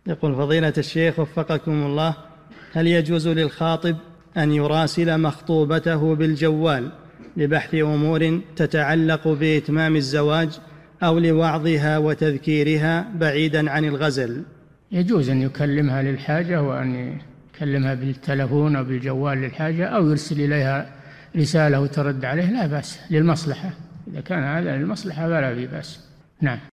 يقول فضيلة الشيخ وفقكم الله، هل يجوز للخاطب أن يراسل مخطوبته بالجوال لبحث أمور تتعلق بإتمام الزواج أو لوعظها وتذكيرها بعيدا عن الغزل؟ يجوز أن يكلمها للحاجة، وأن يكلمها بالتلفون أو بالجوال للحاجة، أو يرسل إليها رسالة وترد عليه، لا بأس، للمصلحة. إذا كان هذا للمصلحة فلا بأس. نعم.